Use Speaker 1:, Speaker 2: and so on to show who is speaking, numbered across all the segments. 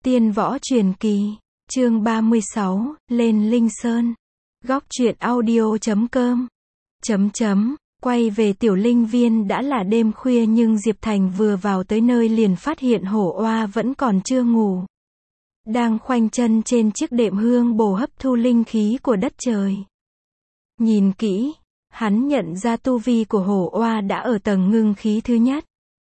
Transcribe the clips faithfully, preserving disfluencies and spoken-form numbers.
Speaker 1: Tiên võ truyền kỳ, chương ba mươi sáu, lên Linh Sơn. Góc truyện audio chấm com. Chấm chấm, quay về tiểu linh viên đã là đêm khuya nhưng Diệp Thành vừa vào tới nơi liền phát hiện hổ oa vẫn còn chưa ngủ. Đang khoanh chân trên chiếc đệm hương bồ hấp thu linh khí của đất trời. Nhìn kỹ, hắn nhận ra tu vi của hổ oa đã ở tầng ngưng khí thứ nhất.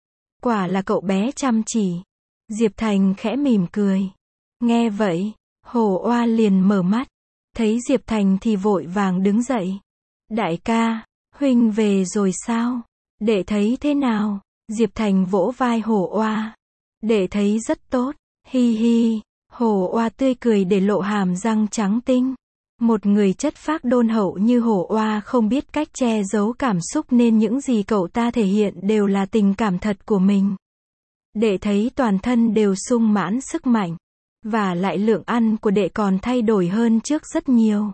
Speaker 1: Quả là cậu bé chăm chỉ. Diệp Thành khẽ mỉm cười. Nghe vậy, hổ oa liền mở mắt. Thấy Diệp Thành thì vội vàng đứng dậy. Đại ca, huynh về rồi sao? Đệ thấy thế nào? Diệp Thành vỗ vai hổ oa. Đệ thấy rất tốt. Hi hi. Hổ oa tươi cười để lộ hàm răng trắng tinh. Một người chất phác đôn hậu như hổ oa không biết cách che giấu cảm xúc nên những gì cậu ta thể hiện đều là tình cảm thật của mình. Đệ thấy toàn thân đều sung mãn sức mạnh. Và lại lượng ăn của đệ còn thay đổi hơn trước rất nhiều.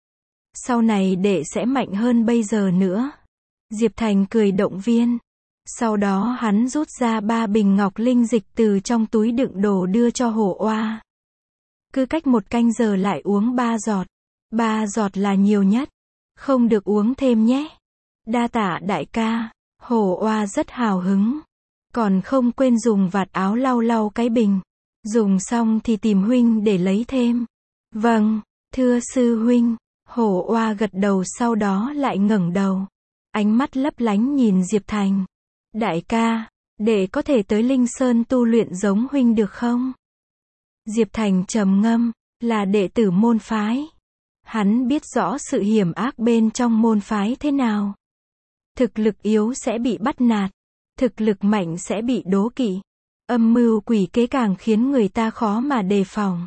Speaker 1: Sau này đệ sẽ mạnh hơn bây giờ nữa. Diệp Thành cười động viên. Sau đó hắn rút ra ba bình ngọc linh dịch từ trong túi đựng đồ đưa cho hổ oa. Cứ cách một canh giờ lại uống ba giọt. Ba giọt là nhiều nhất. Không được uống thêm nhé. Đa tạ đại ca. Hổ oa rất hào hứng. Còn không quên dùng vạt áo lau lau cái bình. Dùng xong thì tìm huynh để lấy thêm. Vâng, thưa sư huynh. Hổ oa gật đầu sau đó lại ngẩng đầu. Ánh mắt lấp lánh nhìn Diệp Thành. Đại ca, đệ có thể tới Linh Sơn tu luyện giống huynh được không? Diệp Thành trầm ngâm, là đệ tử môn phái. Hắn biết rõ sự hiểm ác bên trong môn phái thế nào. Thực lực yếu sẽ bị bắt nạt. Thực lực mạnh sẽ bị đố kỵ. Âm mưu quỷ kế càng khiến người ta khó mà đề phòng.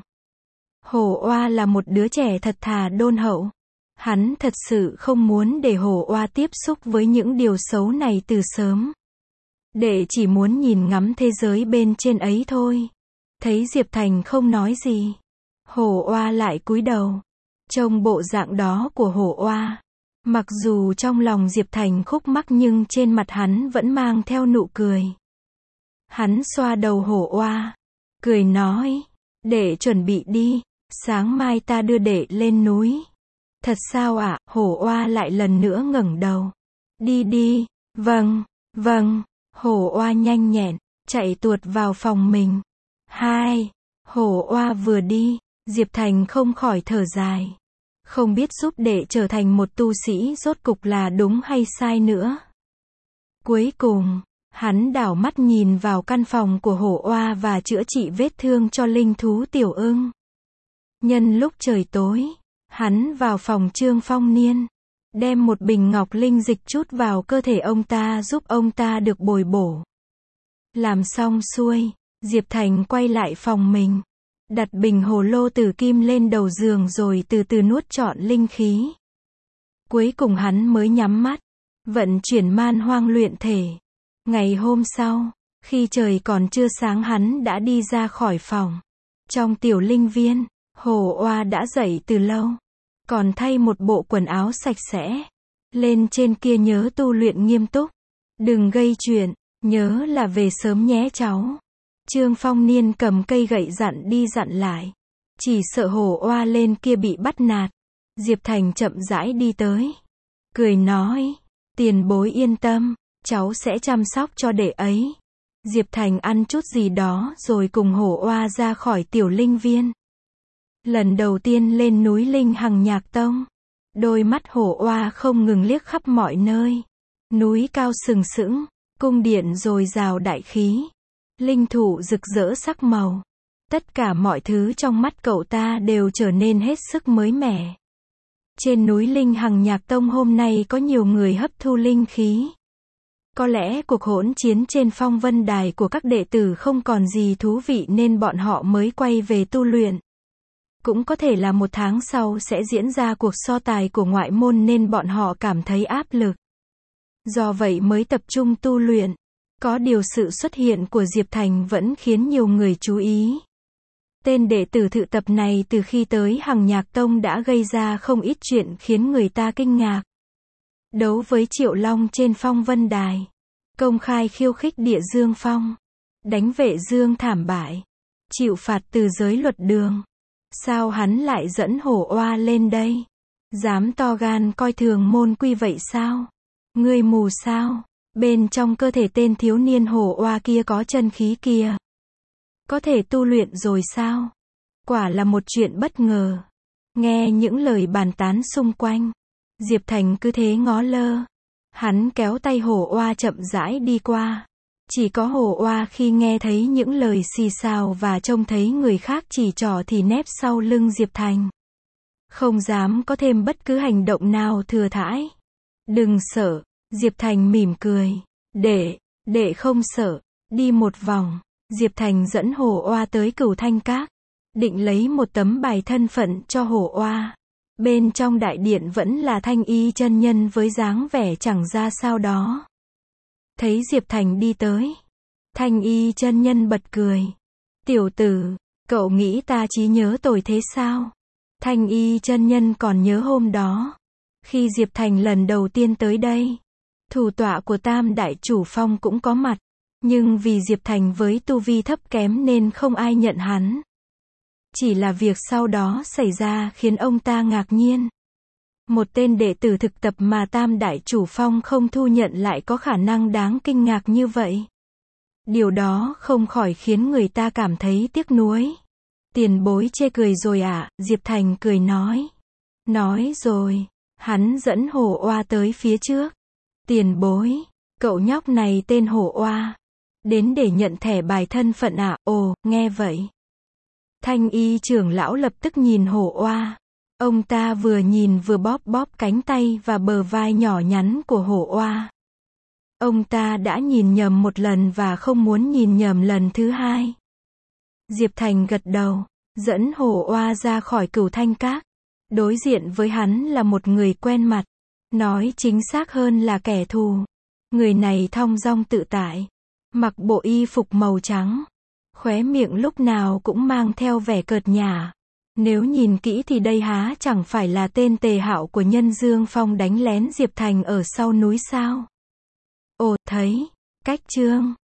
Speaker 1: Hổ oa là một đứa trẻ thật thà đôn hậu. Hắn thật sự không muốn để hổ oa tiếp xúc với những điều xấu này từ sớm. Đệ chỉ muốn nhìn ngắm thế giới bên trên ấy thôi. Thấy Diệp Thành không nói gì. Hổ oa lại cúi đầu. Trông bộ dạng đó của hổ oa. Mặc dù trong lòng Diệp Thành khúc mắc nhưng trên mặt hắn vẫn mang theo nụ cười. Hắn xoa đầu hổ oa. Cười nói. Đệ chuẩn bị đi. Sáng mai ta đưa đệ lên núi. Thật sao ạ? À? Hổ oa lại lần nữa ngẩng đầu. Đi đi. Vâng, vâng. Hổ oa nhanh nhẹn. Chạy tuột vào phòng mình. Hai. Hổ oa vừa đi. Diệp Thành không khỏi thở dài. Không biết giúp đệ trở thành một tu sĩ rốt cục là đúng hay sai nữa. Cuối cùng, hắn đảo mắt nhìn vào căn phòng của hổ oa và chữa trị vết thương cho linh thú tiểu ưng. Nhân lúc trời tối, hắn vào phòng Trương Phong Niên, đem một bình ngọc linh dịch chút vào cơ thể ông ta giúp ông ta được bồi bổ. Làm xong xuôi, Diệp Thành quay lại phòng mình. Đặt bình hồ lô tử kim lên đầu giường rồi từ từ nuốt trọn linh khí. Cuối cùng hắn mới nhắm mắt, vận chuyển man hoang luyện thể. Ngày hôm sau, khi trời còn chưa sáng hắn đã đi ra khỏi phòng. Trong tiểu linh viên, hổ oa đã dậy từ lâu. Còn thay một bộ quần áo sạch sẽ. Lên trên kia nhớ tu luyện nghiêm túc. Đừng gây chuyện, nhớ là về sớm nhé cháu. Trương Phong Niên cầm cây gậy dặn đi dặn lại. Chỉ sợ hổ oa lên kia bị bắt nạt. Diệp Thành chậm rãi đi tới. Cười nói. Tiền bối yên tâm. Cháu sẽ chăm sóc cho đệ ấy. Diệp Thành ăn chút gì đó rồi cùng hổ oa ra khỏi tiểu linh viên. Lần đầu tiên lên núi Linh Hằng Nhạc Tông. Đôi mắt hổ oa không ngừng liếc khắp mọi nơi. Núi cao sừng sững. Cung điện dồi dào đại khí. Linh thụ rực rỡ sắc màu. Tất cả mọi thứ trong mắt cậu ta đều trở nên hết sức mới mẻ. Trên núi Linh Hằng Nhạc Tông hôm nay có nhiều người hấp thu linh khí. Có lẽ cuộc hỗn chiến trên phong vân đài của các đệ tử không còn gì thú vị nên bọn họ mới quay về tu luyện. Cũng có thể là một tháng sau sẽ diễn ra cuộc so tài của ngoại môn nên bọn họ cảm thấy áp lực. Do vậy mới tập trung tu luyện. Có điều sự xuất hiện của Diệp Thành vẫn khiến nhiều người chú ý. Tên đệ tử thự tập này từ khi tới Hằng Nhạc Tông đã gây ra không ít chuyện khiến người ta kinh ngạc. Đấu với Triệu Long trên phong vân đài. Công khai khiêu khích Địa Dương Phong. Đánh Vệ Dương thảm bại. chịu phạt từ giới luật đường. Sao hắn lại dẫn hổ oa lên đây? Dám to gan coi thường môn quy vậy sao? Ngươi mù sao? Bên trong cơ thể tên thiếu niên hổ oa kia có chân khí kia. Có thể tu luyện rồi sao? Quả là một chuyện bất ngờ. Nghe những lời bàn tán xung quanh, Diệp Thành cứ thế ngó lơ. Hắn kéo tay hổ oa chậm rãi đi qua. Chỉ có hổ oa khi nghe thấy những lời xì xào và trông thấy người khác chỉ trỏ thì nép sau lưng Diệp Thành. Không dám có thêm bất cứ hành động nào thừa thãi. Đừng sợ, Diệp Thành mỉm cười. Đệ, đệ không sợ. Đi một vòng, Diệp Thành dẫn hổ oa tới Cửu Thanh Các. Định lấy một tấm bài thân phận cho hổ oa. Bên trong đại điện vẫn là Thanh Y chân nhân với dáng vẻ chẳng ra sao đó. Thấy Diệp Thành đi tới, Thanh Y chân nhân bật cười. Tiểu tử, cậu nghĩ ta trí nhớ tồi thế sao? Thanh Y chân nhân còn nhớ hôm đó, khi Diệp Thành lần đầu tiên tới đây, thủ tọa của Tam Đại Chủ Phong cũng có mặt, nhưng vì Diệp Thành với tu vi thấp kém nên không ai nhận hắn. Chỉ là việc sau đó xảy ra khiến ông ta ngạc nhiên. Một tên đệ tử thực tập mà Tam Đại Chủ Phong không thu nhận lại có khả năng đáng kinh ngạc như vậy. Điều đó không khỏi khiến người ta cảm thấy tiếc nuối. Tiền bối chê cười rồi ạ, à? Diệp Thành cười nói. Nói rồi, hắn dẫn hổ oa tới phía trước. Tiền bối, cậu nhóc này tên hổ oa. Đến để nhận thẻ bài thân phận ạ, à? Ồ, nghe vậy. Thanh Y trưởng lão lập tức nhìn hổ oa. Ông ta vừa nhìn vừa bóp bóp cánh tay và bờ vai nhỏ nhắn của hổ oa. Ông ta đã nhìn nhầm một lần và không muốn nhìn nhầm lần thứ hai. Diệp Thành gật đầu, dẫn hổ oa ra khỏi Cửu Thanh Các. Đối diện với hắn là một người quen mặt. Nói chính xác hơn là kẻ thù. Người này thong dong tự tại. Mặc bộ y phục màu trắng. Khóe miệng lúc nào cũng mang theo vẻ cợt nhả. Nếu nhìn kỹ thì đây há chẳng phải là tên Tề Hạo của Nhân Dương Phong đánh lén Diệp Thành ở sau núi sao? Ồ, thấy, cách chương